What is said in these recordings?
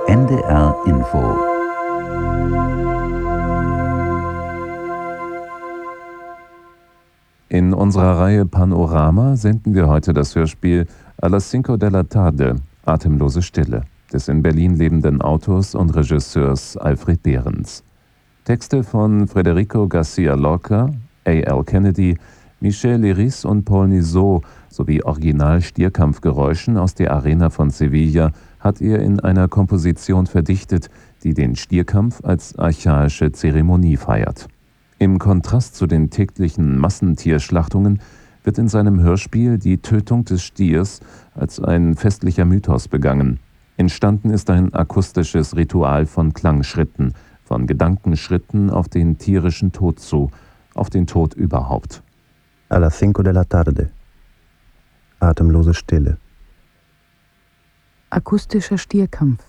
NDR Info. In unserer Reihe Panorama senden wir heute das Hörspiel A las cinco de la tarde, Atemlose Stille, des in Berlin lebenden Autors und Regisseurs Alfred Behrens. Texte von Federico García Lorca, A.L. Kennedy, Michel Leiris und Paul Nizeau sowie Original-Stierkampfgeräuschen aus der Arena von Sevilla hat er in einer Komposition verdichtet, die den Stierkampf als archaische Zeremonie feiert. Im Kontrast zu den täglichen Massentierschlachtungen wird in seinem Hörspiel die Tötung des Stiers als ein festlicher Mythos begangen. Entstanden ist ein akustisches Ritual von Klangschritten, von Gedankenschritten auf den tierischen Tod zu, auf den Tod überhaupt. A las cinco de la tarde. Atemlose Stille. Akustischer Stierkampf.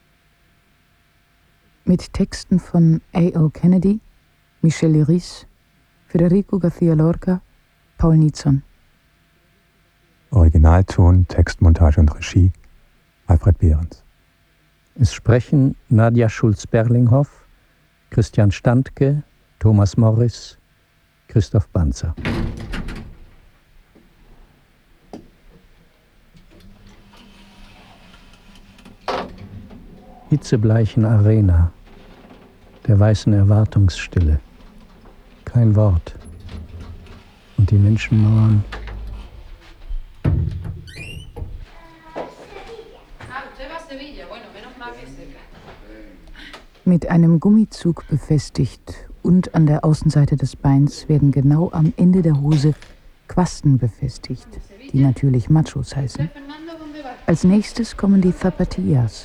Mit Texten von A.L. Kennedy, Michel Leiris, Federico García Lorca, Paul Nizeau. Originalton, Textmontage und Regie Alfred Behrens. Es sprechen Nadja Schulz-Berlinghoff, Christian Standke, Thomas Morris, Christoph Banzer. Hitzebleichen Arena, der weißen Erwartungsstille. Kein Wort. Und die Menschenmauern. Mit einem Gummizug befestigt und an der Außenseite des Beins werden genau am Ende der Hose Quasten befestigt, die natürlich Machos heißen. Als nächstes kommen die Zapatillas.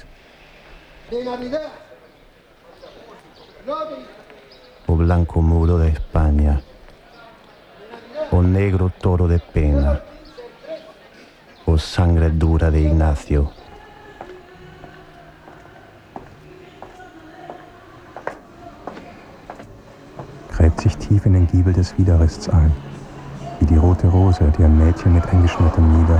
O blanco muro de España, o negro toro de pena, o sangre dura de Ignacio. Gräbt sich tief in den Giebel des Widerrists ein, wie die rote Rose, die ein Mädchen mit eingeschnürtem Mieder.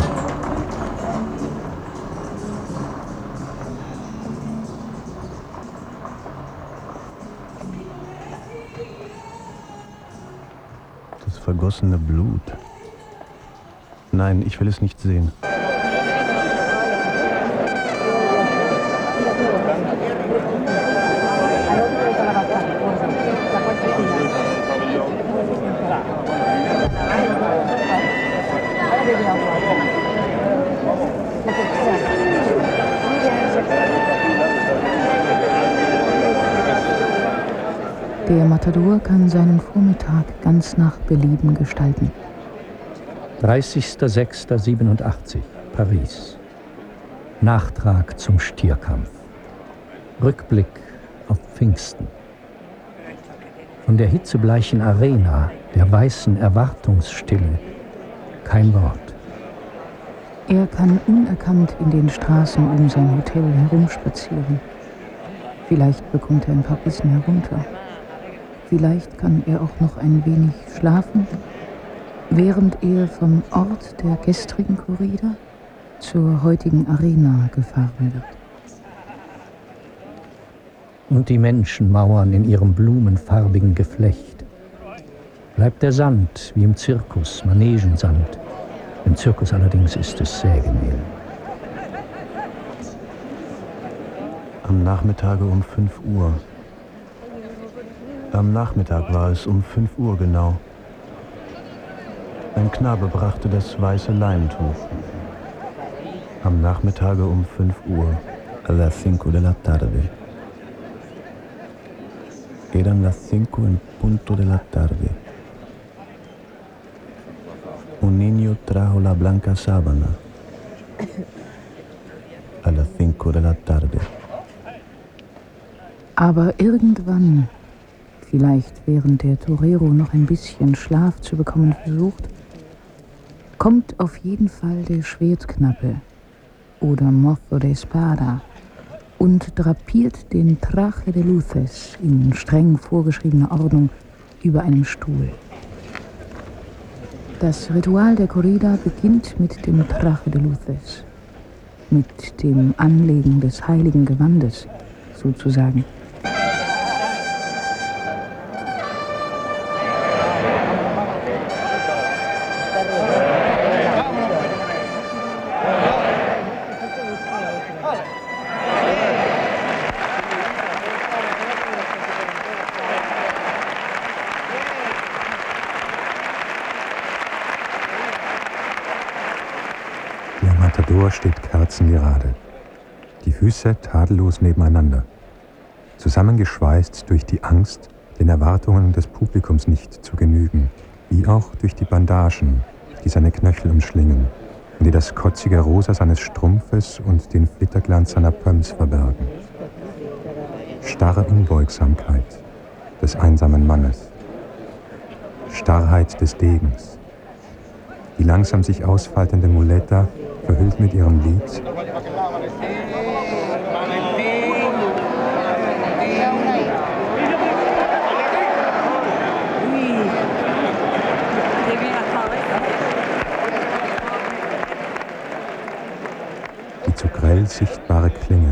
Das vergossene Blut. Nein, ich will es nicht sehen. Der Matador kann seinen Vormittag ganz nach Belieben gestalten. 30.06.87, Paris. Nachtrag zum Stierkampf. Rückblick auf Pfingsten. Von der hitzebleichen Arena, der weißen Erwartungsstille, kein Wort. Er kann unerkannt in den Straßen um sein Hotel herumspazieren. Vielleicht bekommt er ein paar Bissen herunter. Vielleicht kann er auch noch ein wenig schlafen, während er vom Ort der gestrigen Corrida zur heutigen Arena gefahren wird. Und die Menschen mauern in ihrem blumenfarbigen Geflecht. Bleibt der Sand wie im Zirkus, Manegensand. Im Zirkus allerdings ist es Sägemehl. Am Nachmittage um 5 Uhr. Am Nachmittag war es um 5 Uhr genau. Ein Knabe brachte das weiße Leintuch. Am Nachmittage um 5 Uhr. A las cinco de la tarde. Eran las 5 en punto de la tarde. Un niño trajo la blanca sábana. A las 5 de la tarde. Aber irgendwann, vielleicht während der Torero noch ein bisschen Schlaf zu bekommen versucht, kommt auf jeden Fall der Schwertknappe oder Mozo de Espada und drapiert den Traje de Luces in streng vorgeschriebener Ordnung über einem Stuhl. Das Ritual der Corrida beginnt mit dem Traje de Luces. mit dem Anlegen des heiligen Gewandes, sozusagen. Der Matador steht kerzengerade, die Füße tadellos nebeneinander, zusammengeschweißt durch die Angst, den Erwartungen des Publikums nicht zu genügen, wie auch durch die Bandagen, die seine Knöchel umschlingen und die das kotzige Rosa seines Strumpfes und den Flitterglanz seiner Pumps verbergen. Starre Unbeugsamkeit des einsamen Mannes, Starrheit des Degens, die langsam sich ausfaltende Muleta verhüllt mit ihrem Lied, die zu grell sichtbare Klinge,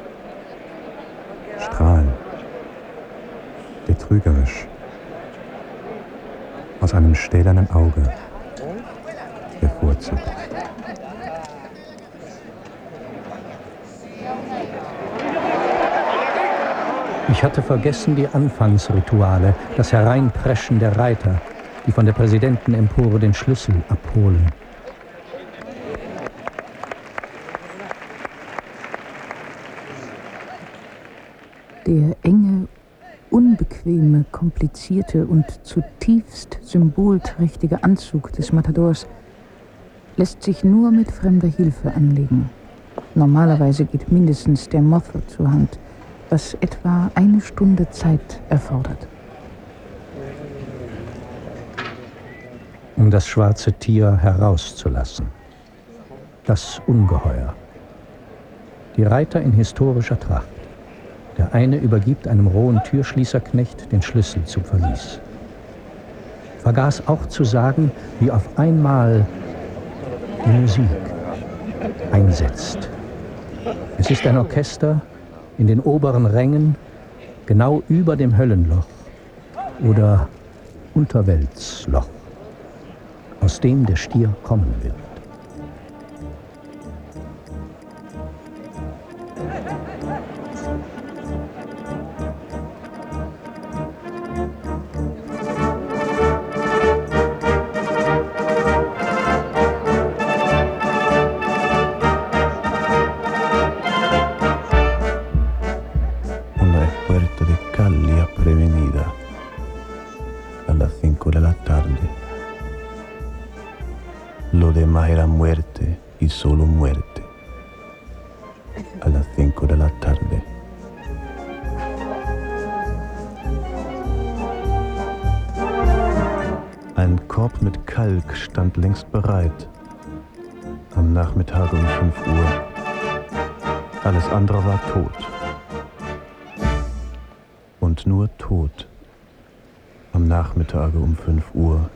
Strahl, der trügerisch aus einem stählernen Auge hervorzuckt. Ich hatte vergessen die Anfangsrituale, das Hereinpreschen der Reiter, die von der Präsidentenempore den Schlüssel abholen. Der enge, unbequeme, komplizierte und zutiefst symbolträchtige Anzug des Matadors lässt sich nur mit fremder Hilfe anlegen. Normalerweise geht mindestens der Mozo zur Hand, was etwa 1 Stunde Zeit erfordert. Um das schwarze Tier herauszulassen. Das Ungeheuer. Die Reiter in historischer Tracht. Der eine übergibt einem rohen Türschließerknecht den Schlüssel zum Verlies. Vergaß auch zu sagen, wie auf einmal die Musik einsetzt. Es ist ein Orchester in den oberen Rängen, genau über dem Höllenloch oder Unterweltsloch, aus dem der Stier kommen wird. Lo demás era muerte y solo muerte. A las 5 de la tarde. Ein Korb mit Kalk stand längst bereit. Am Nachmittag um 5 Uhr. Alles andere war tot. Und nur tot. Am Nachmittag um 5 Uhr.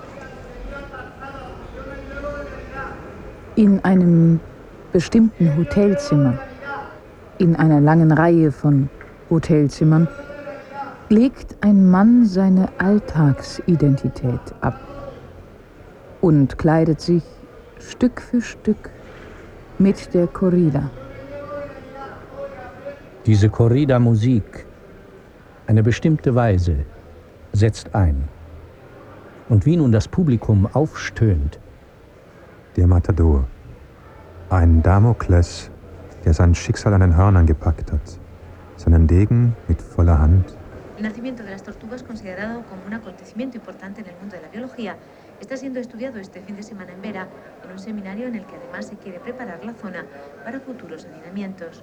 In einem bestimmten Hotelzimmer, in einer langen Reihe von Hotelzimmern, legt ein Mann seine Alltagsidentität ab und kleidet sich Stück für Stück mit der Corrida. Diese Corrida-Musik, eine bestimmte Weise, setzt ein. Und wie nun das Publikum aufstöhnt. Der Matador, ein Damokles, der sein Schicksal an den Hörnern gepackt hat, seinen Degen mit voller Hand. El nacimiento de las tortugas, considerado como un acontecimiento importante en el mundo de la biología, está siendo estudiado este fin de semana en Vera, en un seminario en el que además se quiere preparar la zona para futuros hacinamientos.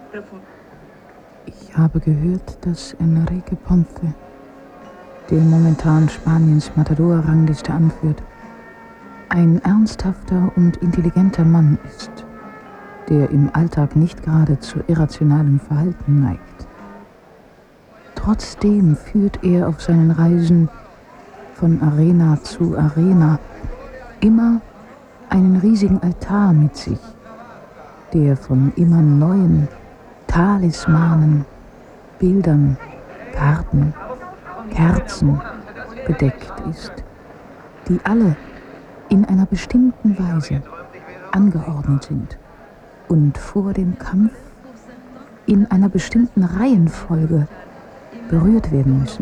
Ich habe gehört, dass Enrique Ponce, der momentan Spaniens Matador-Rangliste anführt, ein ernsthafter und intelligenter Mann ist, der im Alltag nicht gerade zu irrationalem Verhalten neigt. Trotzdem führt er auf seinen Reisen von Arena zu Arena immer einen riesigen Altar mit sich, der von immer neuen Talismanen, Bildern, Karten, Kerzen bedeckt ist, die alle in einer bestimmten Weise angeordnet sind und vor dem Kampf in einer bestimmten Reihenfolge berührt werden müssen.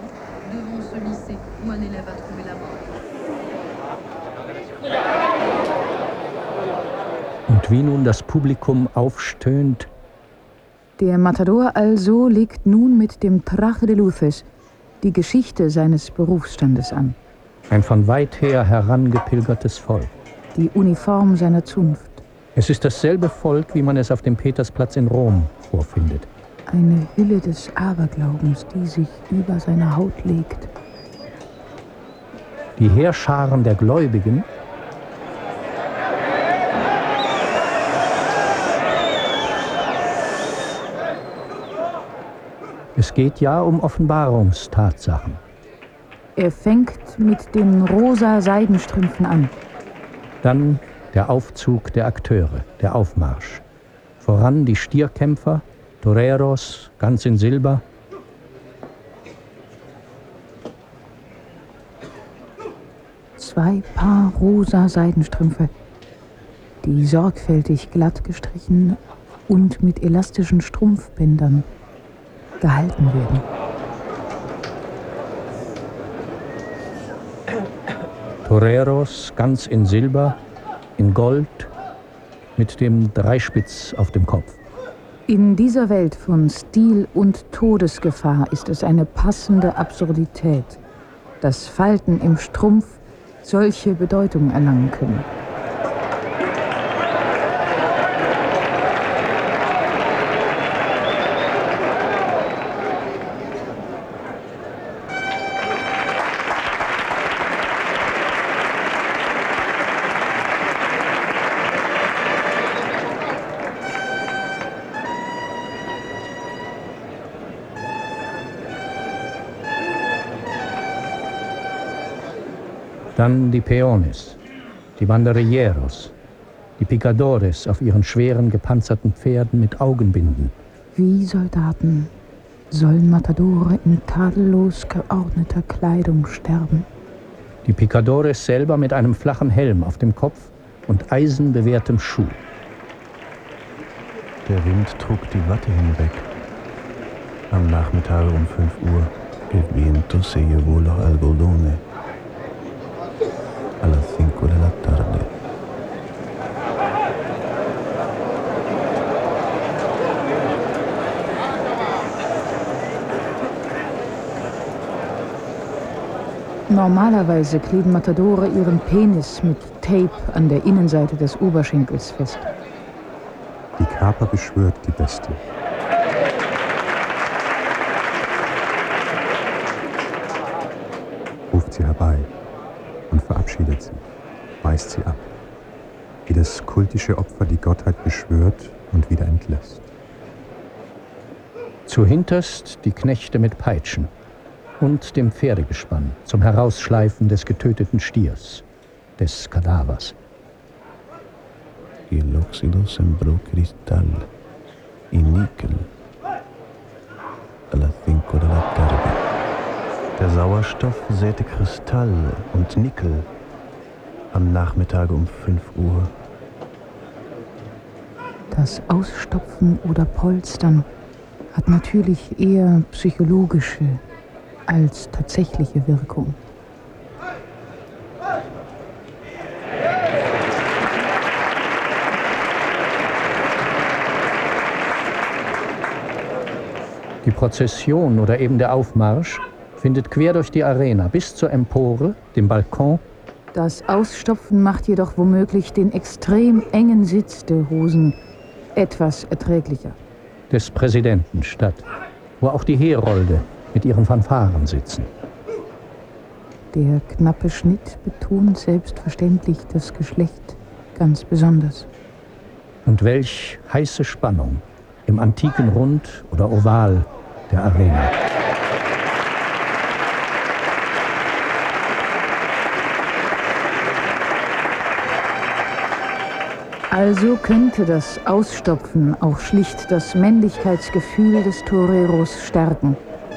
Und wie nun das Publikum aufstöhnt: Der Matador also legt nun mit dem Traje de Luces die Geschichte seines Berufsstandes an. Ein von weit her herangepilgertes Volk. Die Uniform seiner Zunft. Es ist dasselbe Volk, wie man es auf dem Petersplatz in Rom vorfindet. Eine Hülle des Aberglaubens, die sich über seine Haut legt. Die Heerscharen der Gläubigen Es geht ja um Offenbarungstatsachen. Er fängt mit den rosa Seidenstrümpfen an. Dann der Aufzug der Akteure, der Aufmarsch. Voran die Stierkämpfer, Toreros, ganz in Silber. Zwei Paar rosa Seidenstrümpfe, die sorgfältig glatt gestrichen und mit elastischen Strumpfbändern gehalten werden. Toreros ganz in Silber, in Gold, mit dem Dreispitz auf dem Kopf. In dieser Welt von Stil und Todesgefahr ist es eine passende Absurdität, dass Falten im Strumpf solche Bedeutung erlangen können. Dann die Peones, die Banderilleros, die Picadores auf ihren schweren gepanzerten Pferden mit Augenbinden. Wie Soldaten sollen Matadore in tadellos geordneter Kleidung sterben. Die Picadores selber mit einem flachen Helm auf dem Kopf und eisenbewehrtem Schuh. Der Wind trug die Watte hinweg. Am Nachmittag um 5 Uhr. El viento se llevó los algodones. A las 5 de la tarde. Normalerweise kleben Matadore ihren Penis mit Tape an der Innenseite des Oberschenkels fest. Die Kaper beschwört die Bestie. Ruft sie herbei und verabschiedet sie, weist sie ab, wie das kultische Opfer die Gottheit beschwört und wieder entlässt. Zuhinterst die Knechte mit Peitschen und dem Pferdegespann zum Herausschleifen des getöteten Stiers, des Kadavers. Y el óxido sembró cristal y níquel. A las 5 de la tarde. Der Sauerstoff säte Kristall und Nickel am Nachmittag um 5 Uhr. Das Ausstopfen oder Polstern hat natürlich eher psychologische als tatsächliche Wirkung. Die Prozession oder eben der Aufmarsch findet quer durch die Arena bis zur Empore, dem Balkon. Das Ausstopfen macht jedoch womöglich den extrem engen Sitz der Hosen etwas erträglicher. Des Präsidenten statt, wo auch die Herolde mit ihren Fanfaren sitzen. Der knappe Schnitt betont selbstverständlich das Geschlecht ganz besonders. Und welch heiße Spannung im antiken Rund oder Oval der Arena. Also könnte das Ausstopfen auch schlicht das Männlichkeitsgefühl des Toreros stärken.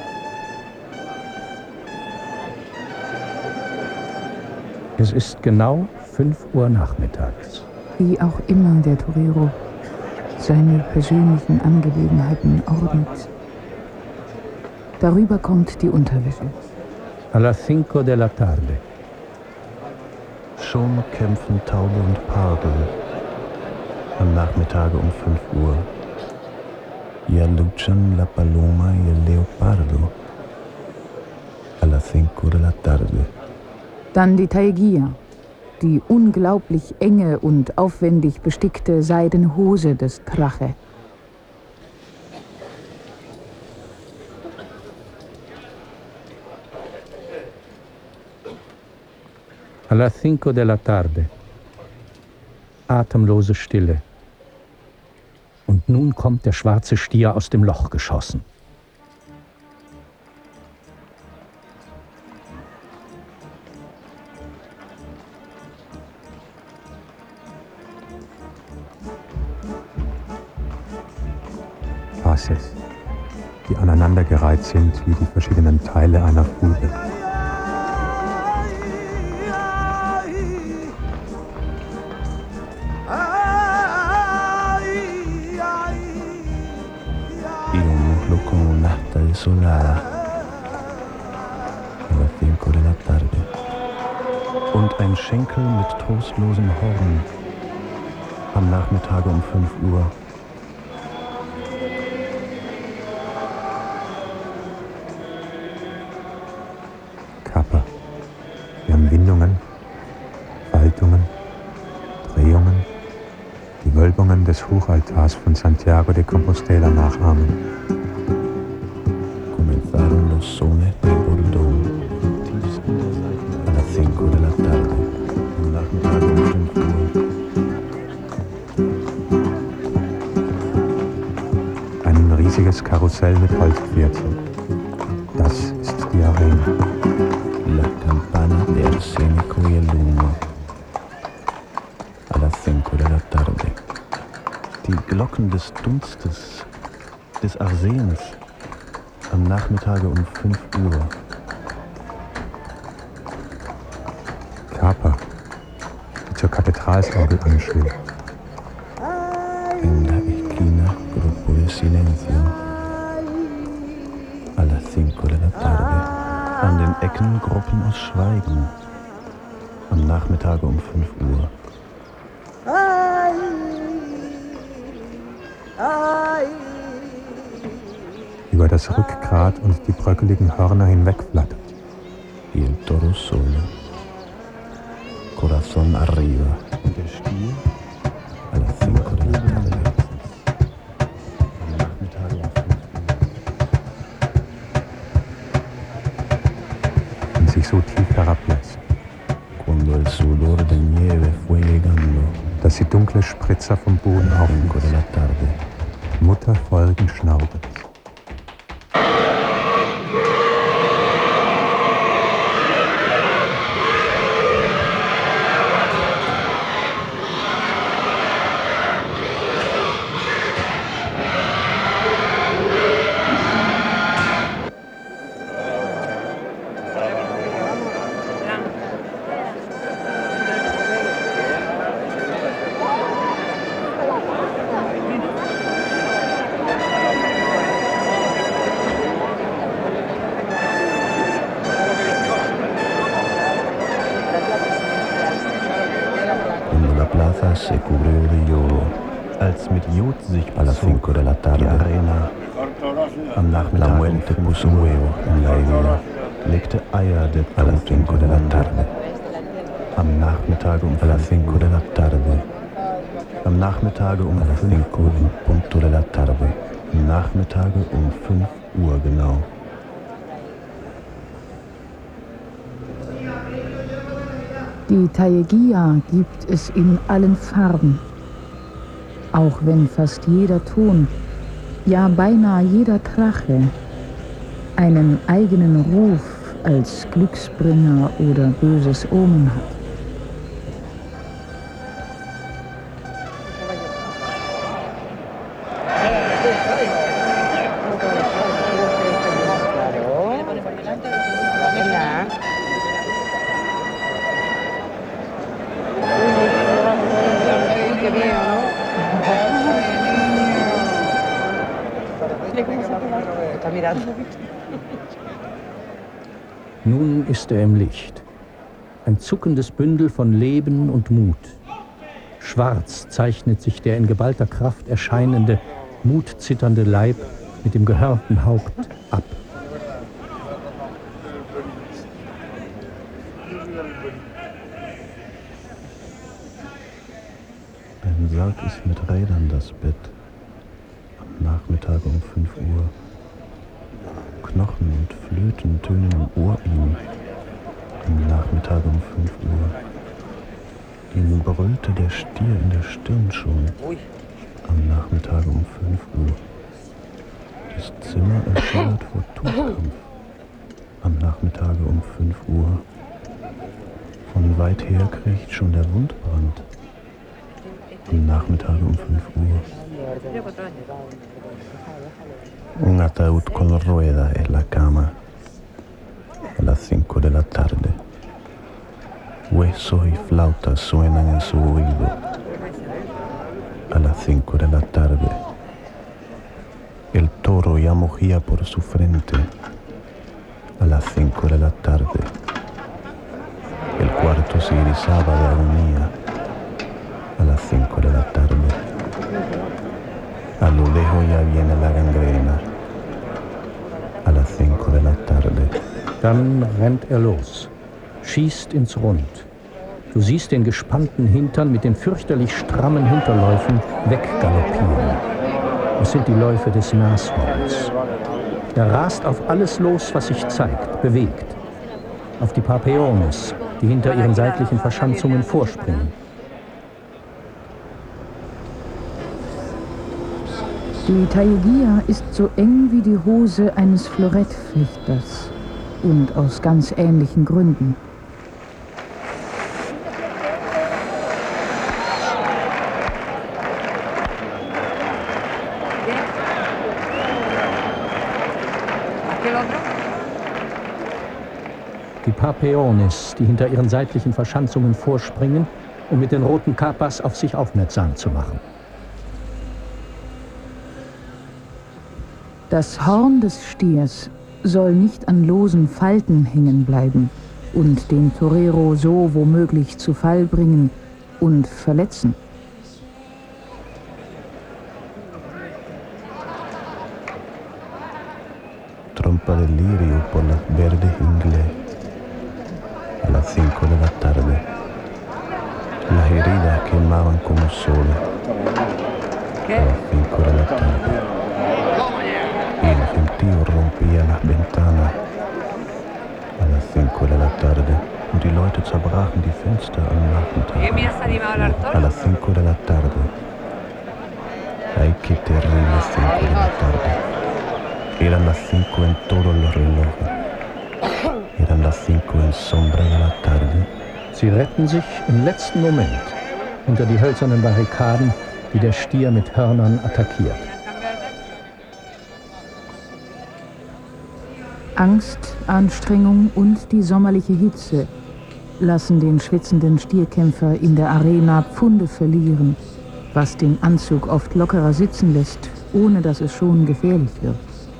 Es ist genau 5 Uhr nachmittags. Wie auch immer der Torero seine persönlichen Angelegenheiten ordnet. Darüber kommt die Unterwäsche. A las 5 de la tarde. Schon kämpfen Taube und Parde. Am Nachmittage um 5 Uhr. Ya luchan la paloma y el leopardo. A las 5 de la tarde. Dann die Taegia, die unglaublich enge und aufwendig bestickte seidene Hose des Trache. A las 5 de la tarde. Atemlose Stille. Und nun kommt der schwarze Stier aus dem Loch geschossen. Faces, die aneinandergereiht sind wie die verschiedenen Teile einer Fuge. Desolada. A las 5 de la tarde. Und ein Schenkel mit trostlosem Horn. Am Nachmittage um 5 Uhr. Kappa. Wir haben Windungen, Faltungen, Drehungen, die Wölbungen des Hochaltars von Santiago de Compostela nachahmen. Los sones del bordón. A las 5 de la tarde. Am Nachmittag um 5 Uhr. Ein riesiges Karussell mit Holzpferdchen. Das ist die Arena. La campana de arsénico y el humo. A las 5 de la tarde. Die Glocken des Dunstes, des Arsens. Am Nachmittage um 5 Uhr. Kappa, die zur Kathedralsorgel anschwillt. En la esquina, grupo de silencio. A las 5 de la tarde. An den Ecken Gruppen aus Schweigen. Am Nachmittage um 5 Uhr. Über das Rückgrat und die bröckeligen Hörner hinwegflattert. Y el toro solo. Corazón arriba. Und der Stier a las 5 de la tarde. Am Nachmittag um 5 Uhr. Und sich so tief herablässt. Cuando el sudor de nieve fue llegando. Dass sie dunkle Spritzer vom Boden A las 5 de la auflöst. tarde. Mutter folgen Schnaubens. Se cubrió de yodo, als mit Jod sich a las 5 de la tarde. Die Arena. Am Nachmittag la muerte puso huevo en la herida. Legte Eier de a las 5 de la tarde. Am Nachmittag um a las 5 de la tarde. Am Nachmittage um 5 Punto de la tarde. Am Nachmittage um 5 Uhr genau. Die Taegia gibt es in allen Farben. Auch wenn fast jeder Ton, ja beinahe jeder Trache, einen eigenen Ruf als Glücksbringer oder böses Omen hat. Nun ist er im Licht. Ein zuckendes Bündel von Leben und Mut. Schwarz zeichnet sich der in geballter Kraft erscheinende, mutzitternde Leib mit dem gehörnten Haupt ab. Ein Sarg ist mit Rädern das Bett. Am Nachmittag um 5 Uhr. Knochen und Flöten tönen im Ohr ihm. Am Nachmittag um 5 Uhr. Ihm brüllte der Stier in der Stirn schon. Am Nachmittag um 5 Uhr. Das Zimmer erschüttert vor Todkampf. Am Nachmittag um 5 Uhr. Von weit her kriecht schon der Wundbrand. Am Nachmittag um 5 Uhr. Un ataúd con rueda en la cama a las 5 de la tarde. Huesos y flautas suenan en su oído a las 5 de la tarde. El toro ya mugía por su frente a las 5 de la tarde. El cuarto se erizaba de agonía a las 5 de la tarde. A lo lejos ya viene la gangrena a las 5 de la tarde. Dann rennt er los, schießt ins Rund. Du siehst den gespannten Hintern mit den fürchterlich strammen Hinterläufen weggaloppieren. Es sind die Läufe des Nashorns. Er rast auf alles los, was sich zeigt, bewegt. Auf die Papeones, die hinter ihren seitlichen Verschanzungen vorspringen. Die Taillia ist so eng wie die Hose eines Florettflechters und aus ganz ähnlichen Gründen. Die Papeones, die hinter ihren seitlichen Verschanzungen vorspringen, um mit den roten Kapas auf sich aufmerksam zu machen. Das Horn des Stiers soll nicht an losen Falten hängen bleiben und den Torero so womöglich zu Fall bringen und verletzen. Trompa de lirio por las verdes ingles a las 5 de la tarde. Las heridas quemaban como sol a las 5 de la tarde. Y el gentío rompía las ventanas a las 5 de la tarde. Und die Leute zerbrachen die Fenster am Nachmittag a las 5 de la tarde. Ay, qué terrible 5 de la tarde. Eran las 5 en todos los relojes. Eran las 5 en sombra de la tarde. Sie retten sich im letzten Moment hinter die hölzernen Barrikaden, die der Stier mit Hörnern attackiert. Angst, Anstrengung und die sommerliche Hitze lassen den schwitzenden Stierkämpfer in der Arena Pfunde verlieren, was den Anzug oft lockerer sitzen lässt, ohne dass es schon gefährlich wird.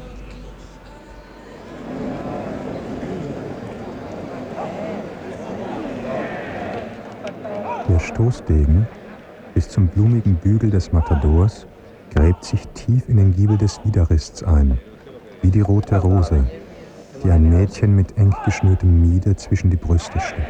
Der Stoßdegen bis zum blumigen Bügel des Matadors gräbt sich tief in den Giebel des Widerrists ein, wie die rote Rose, die ein Mädchen mit eng geschnürtem Miede zwischen die Brüste steckt.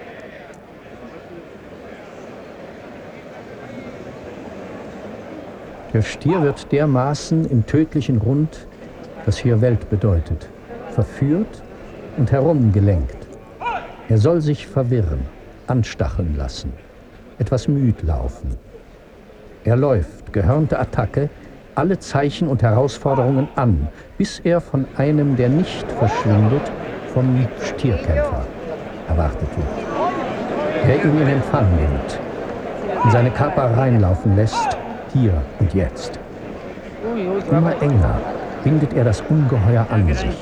Der Stier wird dermaßen im tödlichen Rund, das hier Welt bedeutet, verführt und herumgelenkt. Er soll sich verwirren, anstacheln lassen, etwas müd laufen. Er läuft, gehörnte Attacke, alle Zeichen und Herausforderungen an, bis er von einem, der nicht verschwindet, vom Stierkämpfer erwartet wird. Der ihn in Empfang nimmt, in seine Kaper reinlaufen lässt, hier und jetzt. Immer enger bindet er das Ungeheuer an sich.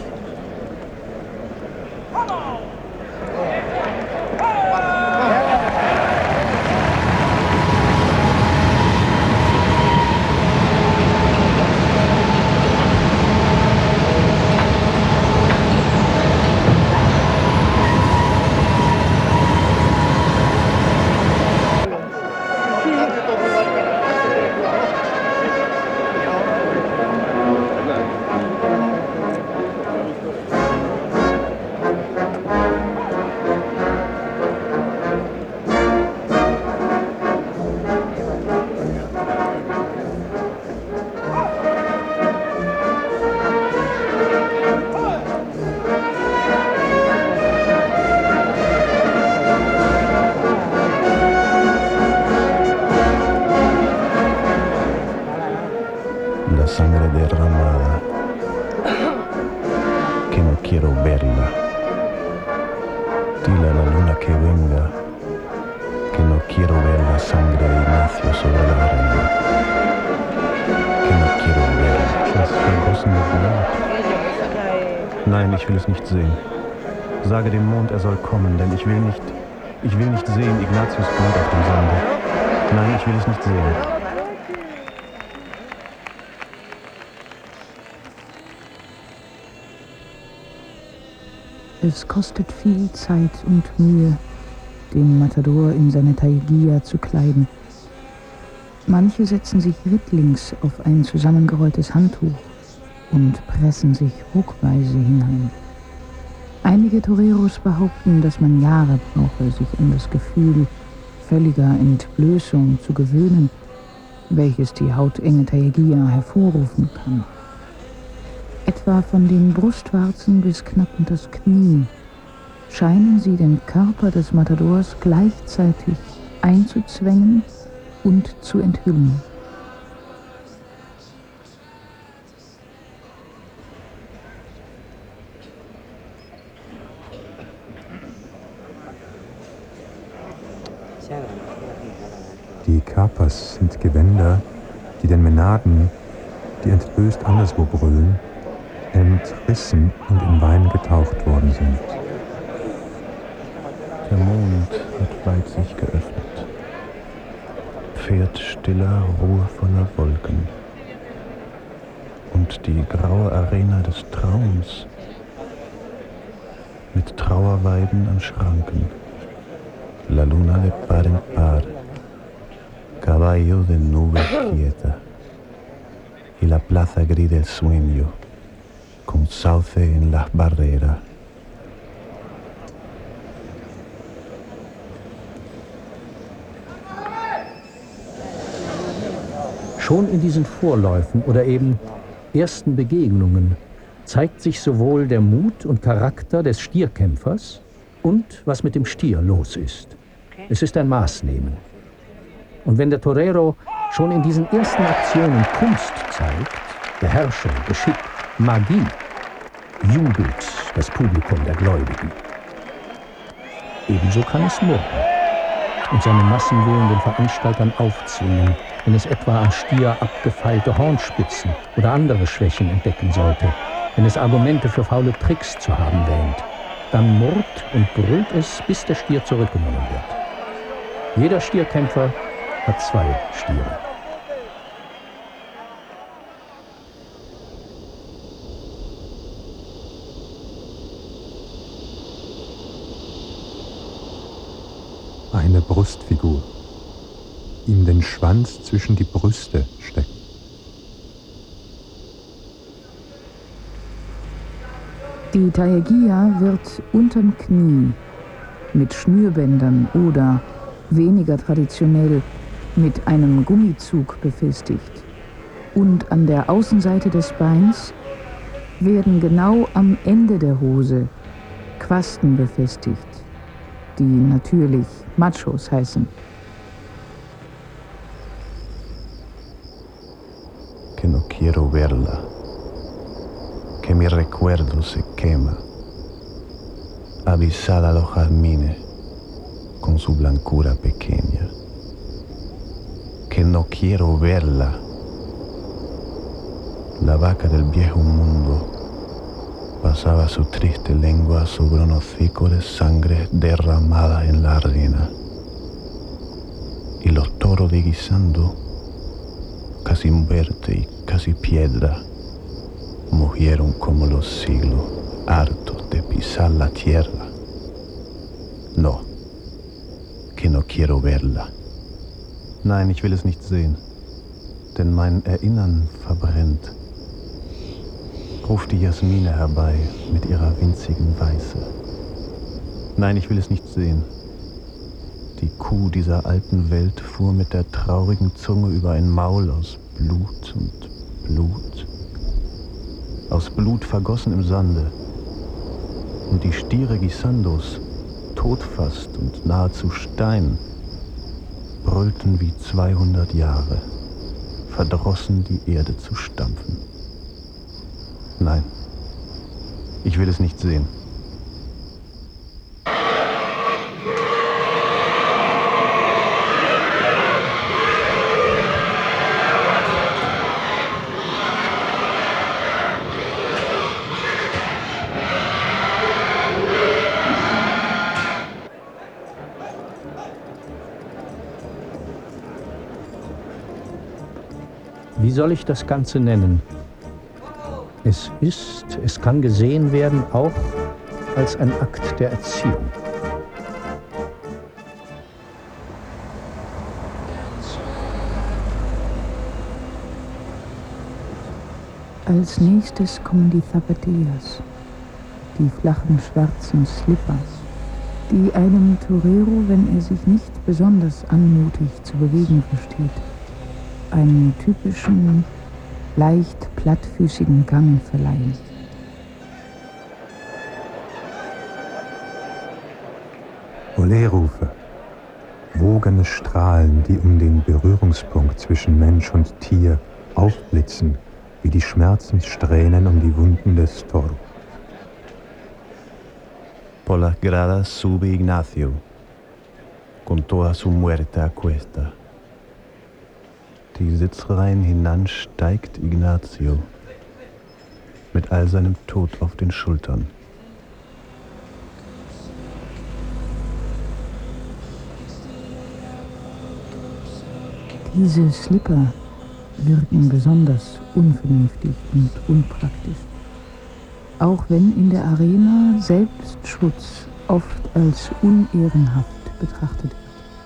quiero verla. Dile a la luna que venga, que no quiero ver la sangre de Ignacio sobre la arena. Que no quiero ver das vergossene Blut. Nein, ich will es nicht sehen. Sage dem Mond, er soll kommen, denn ich will nicht sehen Ignatius Blut auf dem Sande. Nein, ich will es nicht sehen. Es kostet viel Zeit und Mühe, den Matador in seine Taigia zu kleiden. Manche setzen sich rittlings auf ein zusammengerolltes Handtuch und pressen sich ruckweise hinein. Einige Toreros behaupten, dass man Jahre brauche, sich an das Gefühl völliger Entblößung zu gewöhnen, welches die hautenge Taigia hervorrufen kann. Etwa von den Brustwarzen bis knapp unter das Knie scheinen sie den Körper des Matadors gleichzeitig einzuzwängen und zu enthüllen. Die Kapas sind Gewänder, die den Menaden, die entblößt anderswo brüllen, entrissen und in Wein getaucht worden sind. Der Mond hat weit sich geöffnet, fährt stiller, ruhevoller Wolken. Und die graue Arena des Traums mit Trauerweiden an Schranken. La luna de par en par, caballo de nube quieta, y la plaza gris del sueño, con sauce en las barreras. Schon in diesen Vorläufen oder eben ersten Begegnungen zeigt sich sowohl der Mut und Charakter des Stierkämpfers und was mit dem Stier los ist. Es ist ein Maßnehmen. Und wenn der Torero schon in diesen ersten Aktionen Kunst zeigt, Beherrschung, Geschick, Magie, jubelt das Publikum der Gläubigen. Ebenso kann es murren und seine Massenwillen den Veranstaltern aufzwingen, wenn es etwa am Stier abgefeilte Hornspitzen oder andere Schwächen entdecken sollte, wenn es Argumente für faule Tricks zu haben wähnt. Dann murrt und brüllt es, bis der Stier zurückgenommen wird. Jeder Stierkämpfer hat 2 Stiere. Eine Brustfigur, ihm den Schwanz zwischen die Brüste steckt. Die Taigia wird unterm Knie mit Schnürbändern oder, weniger traditionell, mit einem Gummizug befestigt. Und an der Außenseite des Beins werden genau am Ende der Hose Quasten befestigt, die natürlich Machos heißen. Que no quiero verla, que mi recuerdo se quema, avisada a los jazmines con su blancura pequeña. Que no quiero verla, la vaca del viejo mundo pasaba su triste lengua sobre un hocico de sangre derramada en la arena. Y los toros de guisando, casi muerte y casi piedra, mugieron como los siglos, hartos de pisar la tierra. No, que no quiero verla. Nein, ich will es nicht sehen, denn mein Erinnern verbrennt. Ruft die Jasmine herbei mit ihrer winzigen Weiße. Nein, ich will es nicht sehen. Die Kuh dieser alten Welt fuhr mit der traurigen Zunge über ein Maul aus Blut und Blut. Aus Blut vergossen im Sande. Und die Stiere Gisandos, todfast und nahezu Stein, brüllten wie 200 Jahre, verdrossen die Erde zu stampfen. Nein, Ich will es nicht sehen. Wie soll ich das Ganze nennen? Es kann gesehen werden auch als ein Akt der Erziehung. Als nächstes kommen die Zapatillas, die flachen schwarzen Slippers, die einem Torero, wenn er sich nicht besonders anmutig zu bewegen versteht, einen typischen, leicht plattfüßigen Gang verleihen. Olé-Rufe, wogende Strahlen, die um den Berührungspunkt zwischen Mensch und Tier aufblitzen, wie die Schmerzenssträhnen um die Wunden des Toros. Por las gradas sube Ignacio, con toda su muerte a cuesta. Die Sitzreihen hinan steigt Ignacio, mit all seinem Tod auf den Schultern. Diese Slipper wirken besonders unvernünftig und unpraktisch. Auch wenn in der Arena Selbstschutz oft als unehrenhaft betrachtet wird.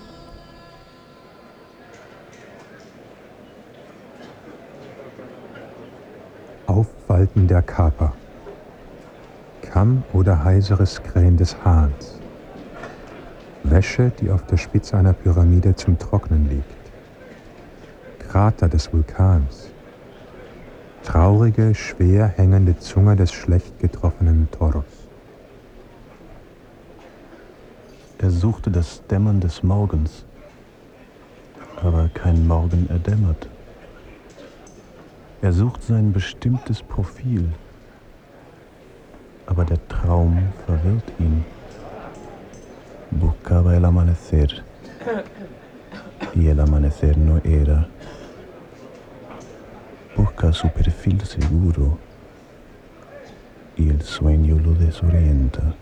Aufwalten der Kaper, Kamm oder heiseres Krähen des Hahns, Wäsche, die auf der Spitze einer Pyramide zum Trocknen liegt, Krater des Vulkans, traurige, schwer hängende Zunge des schlecht getroffenen Toros. Er suchte das Dämmern des Morgens, aber kein Morgen erdämmert. Er sucht sein bestimmtes Profil, aber der Traum verwirrt ihn. Buscaba el amanecer, y el amanecer no era. Busca su perfil seguro, y el sueño lo desorienta.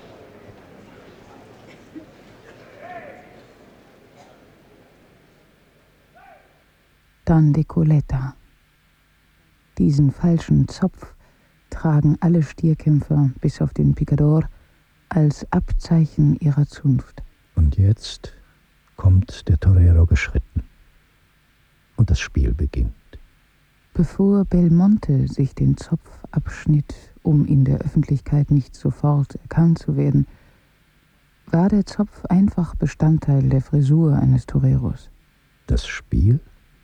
Dann Decoleta. Diesen falschen Zopf tragen alle Stierkämpfer bis auf den Picador als Abzeichen ihrer Zunft. Und jetzt kommt der Torero geschritten und das Spiel beginnt. Bevor Belmonte sich den Zopf abschnitt, um in der Öffentlichkeit nicht sofort erkannt zu werden, war der Zopf einfach Bestandteil der Frisur eines Toreros. Das Spiel?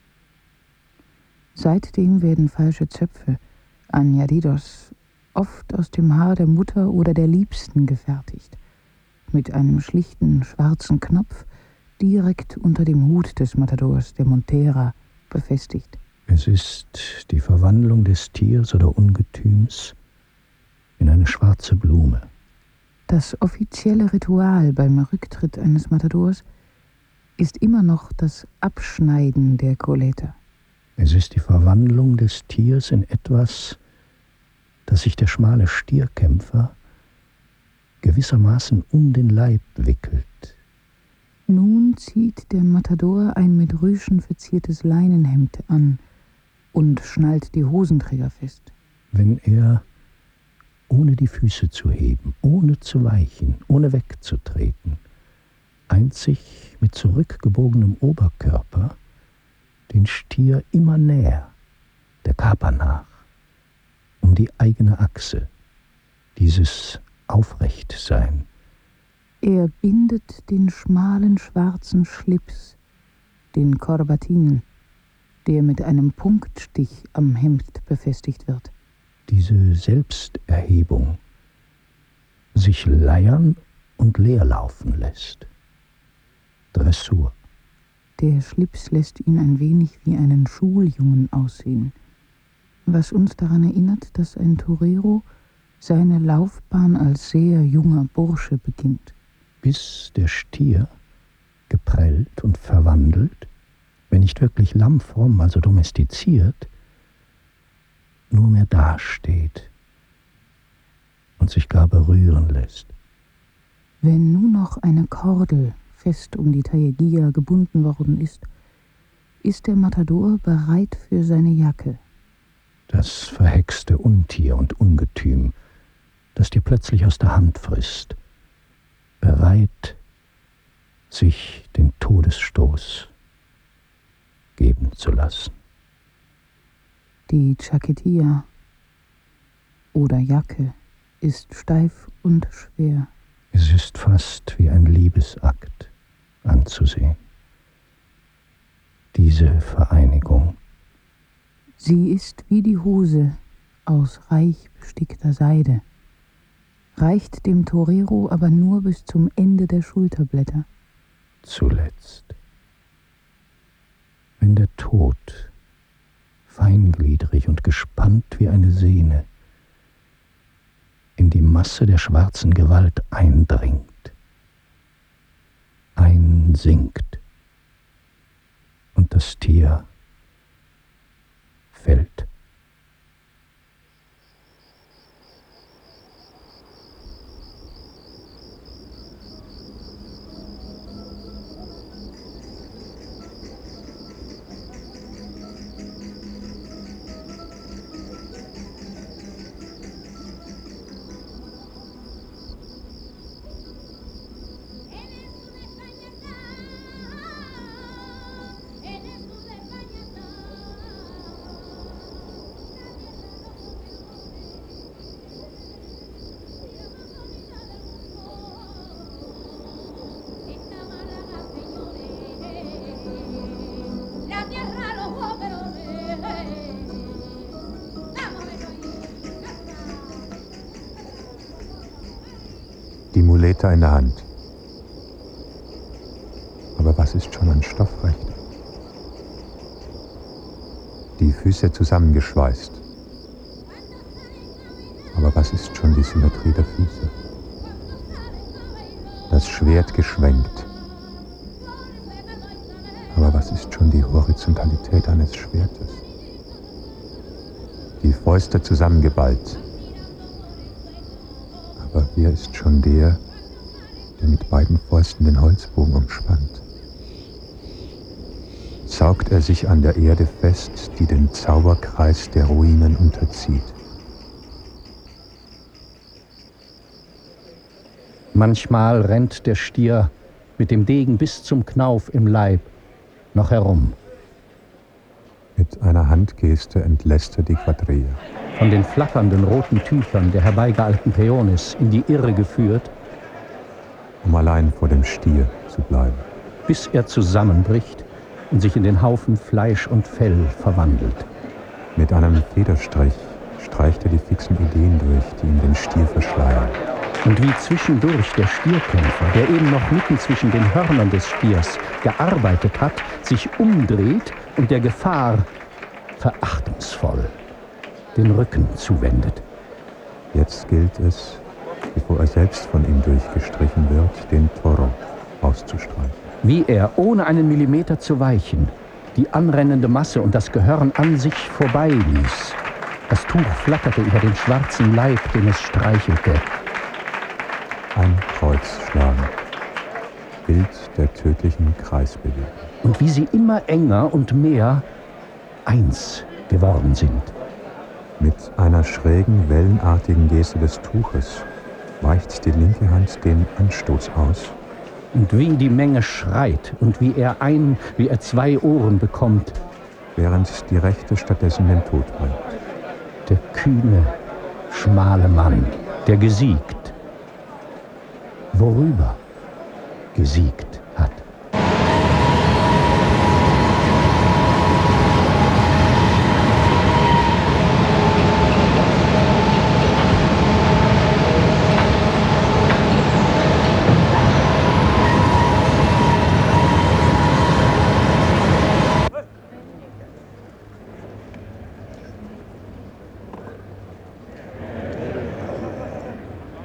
Seitdem werden falsche Zöpfe, Añadidos, oft aus dem Haar der Mutter oder der Liebsten gefertigt, mit einem schlichten schwarzen Knopf direkt unter dem Hut des Matadors, der Montera, befestigt. Es ist die Verwandlung des Tiers oder Ungetüms in eine schwarze Blume. Das offizielle Ritual beim Rücktritt eines Matadors ist immer noch das Abschneiden der Coleta. Es ist die Verwandlung des Tiers in etwas, das sich der schmale Stierkämpfer gewissermaßen um den Leib wickelt. Nun zieht der Matador ein mit Rüschen verziertes Leinenhemd an und schnallt die Hosenträger fest. Wenn er, ohne die Füße zu heben, ohne zu weichen, ohne wegzutreten, einzig mit zurückgebogenem Oberkörper den Stier immer näher, der Kaper nach, um die eigene Achse, dieses Aufrechtsein. Er bindet den schmalen schwarzen Schlips, den Corbatin, der mit einem Punktstich am Hemd befestigt wird. Diese Selbsterhebung sich leiern und leerlaufen lässt. Dressur. Der Schlips lässt ihn ein wenig wie einen Schuljungen aussehen, was uns daran erinnert, dass ein Torero seine Laufbahn als sehr junger Bursche beginnt. Bis der Stier, geprellt und verwandelt, wenn nicht wirklich lammfromm, also domestiziert, nur mehr dasteht und sich gar berühren lässt. Wenn nun noch eine Kordel fest um die Tajegia gebunden worden ist der Matador bereit für seine Jacke. Das verhexte Untier und Ungetüm, das dir plötzlich aus der Hand frisst, bereit, sich den Todesstoß geben zu lassen. Die Chaquetilla oder Jacke ist steif und schwer. Es ist fast wie ein Liebesakt anzusehen. Diese Vereinigung. Sie ist wie die Hose aus reich bestickter Seide, reicht dem Torero aber nur bis zum Ende der Schulterblätter. Zuletzt, wenn der Tod, feingliedrig und gespannt wie eine Sehne, in die Masse der schwarzen Gewalt eindringt, einsinkt und das Tier fällt. Die Muleta in der Hand. Aber was ist schon an Stoffrecht? Die Füße zusammengeschweißt. Aber was ist schon die Symmetrie der Füße? Das Schwert geschwenkt. Aber was ist schon die Horizontalität eines Schwertes? Die Fäuste zusammengeballt. Aber wer ist schon der mit beiden Fäusten den Holzbogen umspannt? Saugt er sich an der Erde fest, die den Zauberkreis der Ruinen unterzieht? Manchmal rennt der Stier mit dem Degen bis zum Knauf im Leib noch herum. Mit einer Handgeste entlässt er die Quadrille. Von den flackernden roten Tüchern der herbeigeeilten Peones in die Irre geführt, um allein vor dem Stier zu bleiben. Bis er zusammenbricht und sich in den Haufen Fleisch und Fell verwandelt. Mit einem Federstrich streicht er die fixen Ideen durch, die ihm den Stier verschleiern. Und wie zwischendurch der Stierkämpfer, der eben noch mitten zwischen den Hörnern des Stiers gearbeitet hat, sich umdreht und der Gefahr verachtungsvoll den Rücken zuwendet. Jetzt gilt es, bevor er selbst von ihm durchgestrichen wird, den Toro auszustreichen. Wie er, ohne einen Millimeter zu weichen, die anrennende Masse und das Gehörn an sich vorbei ließ. Das Tuch flatterte über den schwarzen Leib, den es streichelte. Ein Kreuz schlagen. Bild der tödlichen Kreisbewegung. Und wie sie immer enger und mehr eins geworden sind. Mit einer schrägen, wellenartigen Geste des Tuches weicht die linke Hand den Anstoß aus. Und wie die Menge schreit und wie er zwei Ohren bekommt. Während die rechte stattdessen den Tod bringt. Der kühne, schmale Mann, der gesiegt. Worüber gesiegt hat.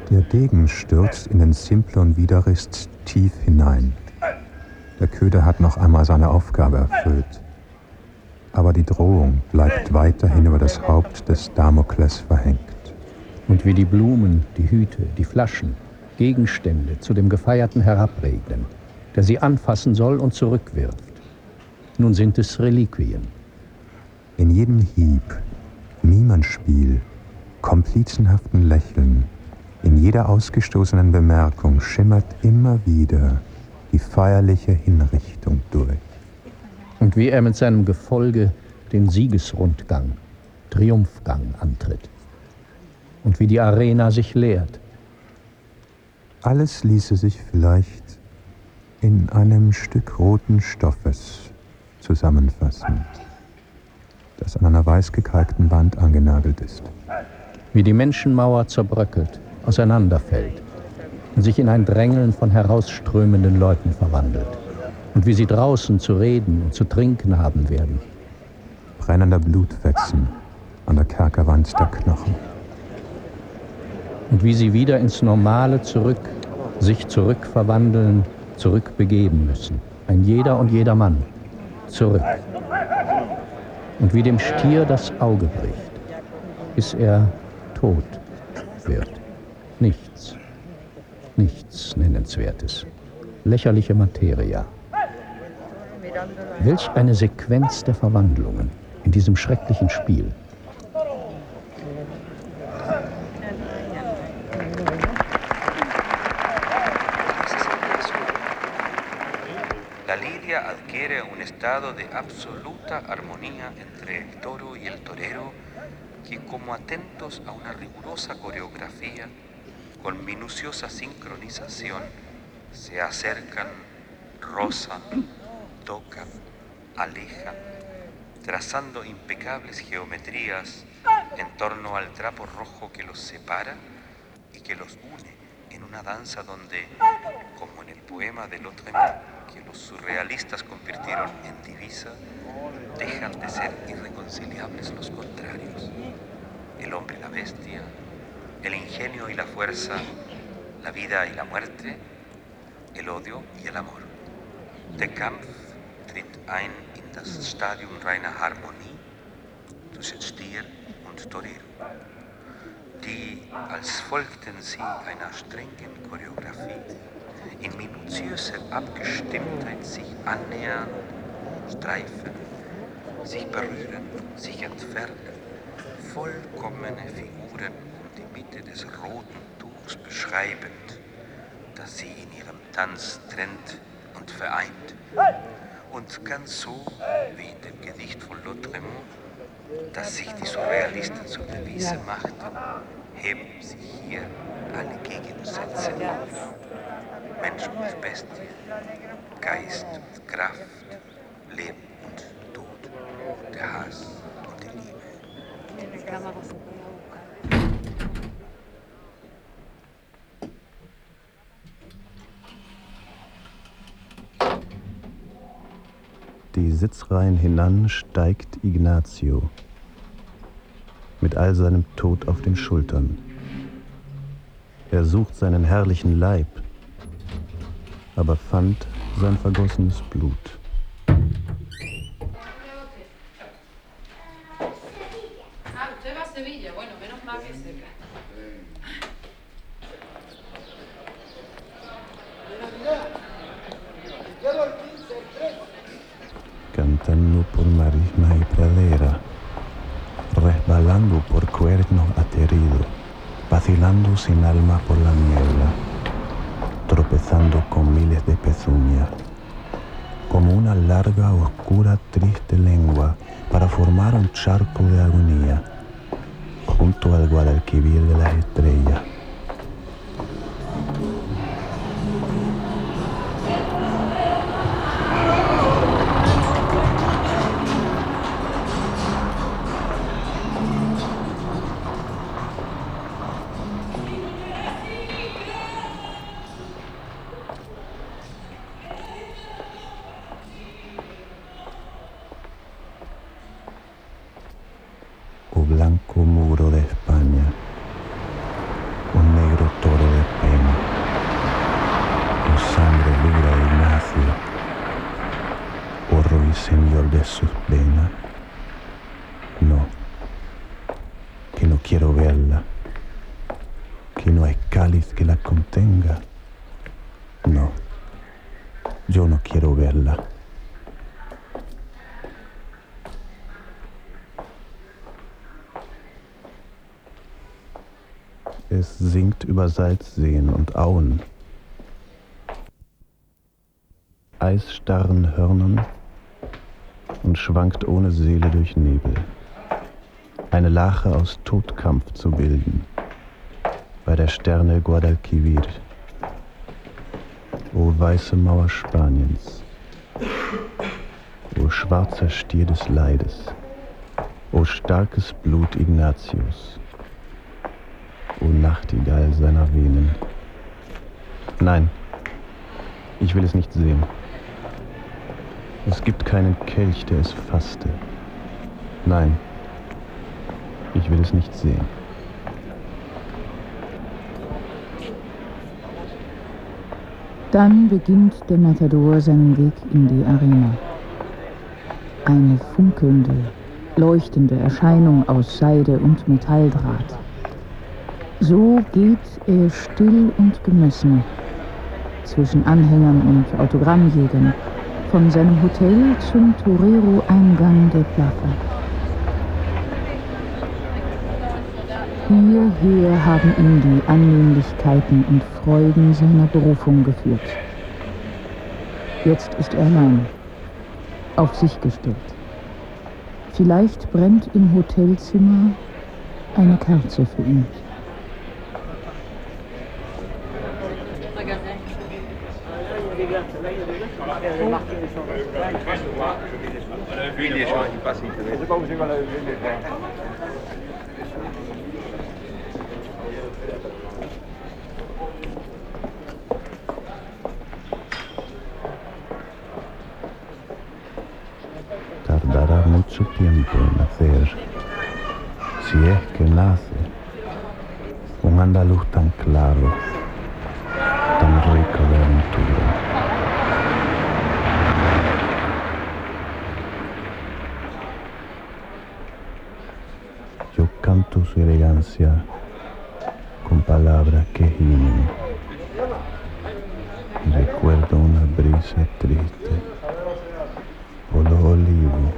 Der Degen stürzt in den Simplon Widerrist tief hinein. Der Köder hat noch einmal seine Aufgabe erfüllt. Aber die Drohung bleibt weiterhin über das Haupt des Damokles verhängt. Und wie die Blumen, die Hüte, die Flaschen, Gegenstände zu dem Gefeierten herabregnen, der sie anfassen soll und zurückwirft. Nun sind es Reliquien. In jedem Hieb, Mimenspiel, komplizenhaften Lächeln, in jeder ausgestoßenen Bemerkung schimmert immer wieder die feierliche Hinrichtung durch. Und wie er mit seinem Gefolge den Siegesrundgang, Triumphgang antritt. Und wie die Arena sich leert. Alles ließe sich vielleicht in einem Stück roten Stoffes zusammenfassen, das an einer weiß gekalkten Wand angenagelt ist. Wie die Menschenmauer zerbröckelt, auseinanderfällt und sich in ein Drängeln von herausströmenden Leuten verwandelt. Und wie sie draußen zu reden und zu trinken haben werden. Brennender Blutfetzen an der Kerkerwand der Knochen. Und wie sie wieder ins Normale sich zurückverwandeln, zurückbegeben müssen. Ein jeder und jeder Mann. Zurück. Und wie dem Stier das Auge bricht, bis er tot wird. Nichts. Nichts Nennenswertes. Lächerliche Materia. Welch eine Sequenz der Verwandlungen in diesem schrecklichen Spiel. La lidia adquiere un estado de absoluta armonía entre el toro y el torero que, como atentos a una rigurosa coreografía, con minuciosa sincronización, se acercan, rozan, tocan, alejan, trazando impecables geometrías en torno al trapo rojo que los separa y que los une en una danza donde, como en el poema de Lautréamont, que los surrealistas convirtieron en divisa, dejan de ser irreconciliables los contrarios. El hombre y la bestia, el ingenio y la fuerza, la vida y la muerte, el odio y el amor. Der Kampf tritt ein in das Stadium reiner Harmonie zwischen Stier und Torero, die, als folgten sie einer strengen Choreografie, in minutiöser Abgestimmtheit sich annähern, streifen, sich berühren, sich entfernen, vollkommene Figuren um die Mitte des roten Tuchs beschreibend, das sie in ihrem Tanz trennt und vereint. Und ganz so, wie in dem Gedicht von Lautréamont, das sich die Surrealisten zur Devise machten, heben sich hier alle Gegensätze auf. Mensch und Bestie, Geist und Kraft, Leben und Tod, der Hass und die Liebe. Die Sitzreihen hinan steigt Ignazio mit all seinem Tod auf den Schultern. Er sucht seinen herrlichen Leib, aber fand sein vergossenes Blut. Cantando por marisma y pradera, resbalando por cuernos ateridos, vacilando sin alma por la niebla, tropezando con miles de pezuñas, como una larga, oscura, triste lengua para formar un charco de agonía, junto al Guadalquivir de las estrellas. Blanco muro de España, de sus penas. No, que no quiero verla, que no hay cáliz que la contenga. No, yo no quiero verla. Es singt über Salzseen und Auen, eisstarren Hörnern und schwankt ohne Seele durch Nebel. Eine Lache aus Todkampf zu bilden, bei der Sterne Guadalquivir. O weiße Mauer Spaniens, o schwarzer Stier des Leides, o starkes Blut Ignatius, o Nachtigall seiner Venen. Nein, ich will es nicht sehen. Es gibt keinen Kelch, der es fasste. Nein, ich will es nicht sehen. Dann beginnt der Matador seinen Weg in die Arena. Eine funkelnde, leuchtende Erscheinung aus Seide und Metalldraht. So geht er still und gemessen zwischen Anhängern und Autogrammjägern von seinem Hotel zum Torero-Eingang der Plaza. Hierher haben ihn die Annehmlichkeiten und Freuden seiner Berufung geführt. Jetzt ist er allein, auf sich gestellt. Vielleicht brennt im Hotelzimmer eine Kerze für ihn. Tardará mucho tiempo en nacer, si es que nace, un andaluz tan claro, tan rico de aventura. Yo canto su elegancia con palabras que gimen y recuerdo una brisa triste por los olivos.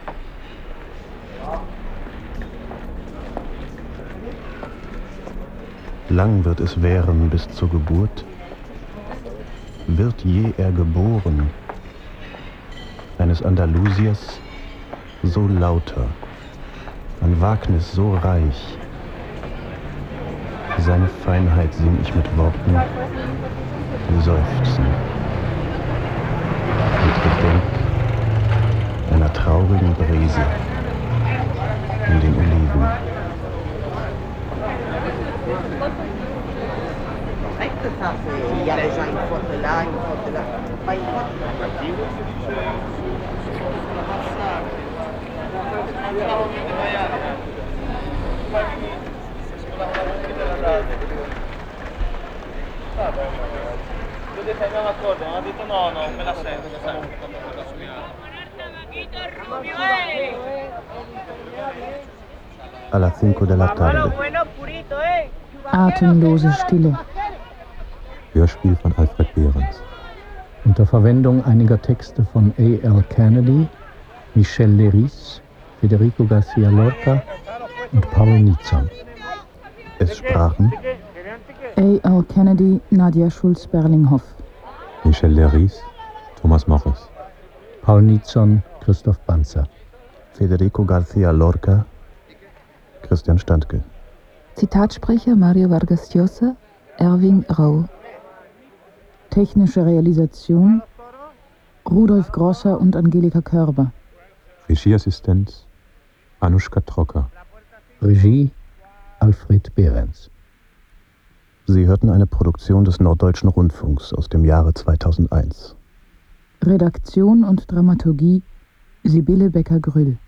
Lang wird es währen bis zur Geburt. Wird je er geboren, eines Andalusiers so lauter, an Wagnis so reich. Seine Feinheit sing ich mit Worten, die seufzen. Und gedenk einer traurigen Brise in den Oliven. Il y a des gens, une faute là, une faute là. Pas une faute. Io ti fai un accordo, non ha detto no, me la sento, A las 5 de la tarde. Atemlose Stille. Hörspiel von Alfred Behrens. Unter Verwendung einiger Texte von A.L. Kennedy, Michel Leiris, Federico García Lorca und Paul Nizon. Es sprachen A.L. Kennedy, Nadia Schulz-Berlinghoff. Michel Leiris, Thomas Morris. Paul Nizon, Christoph Banzer. Federico García Lorca, Christian Standke. Zitatsprecher Mario Vargas Llosa, Erwin Rau. Technische Realisation Rudolf Grosser und Angelika Körber. Regieassistenz Anushka Trocker. Regie Alfred Behrens. Sie hörten eine Produktion des Norddeutschen Rundfunks aus dem Jahre 2001. Redaktion und Dramaturgie Sibylle Becker-Grüll.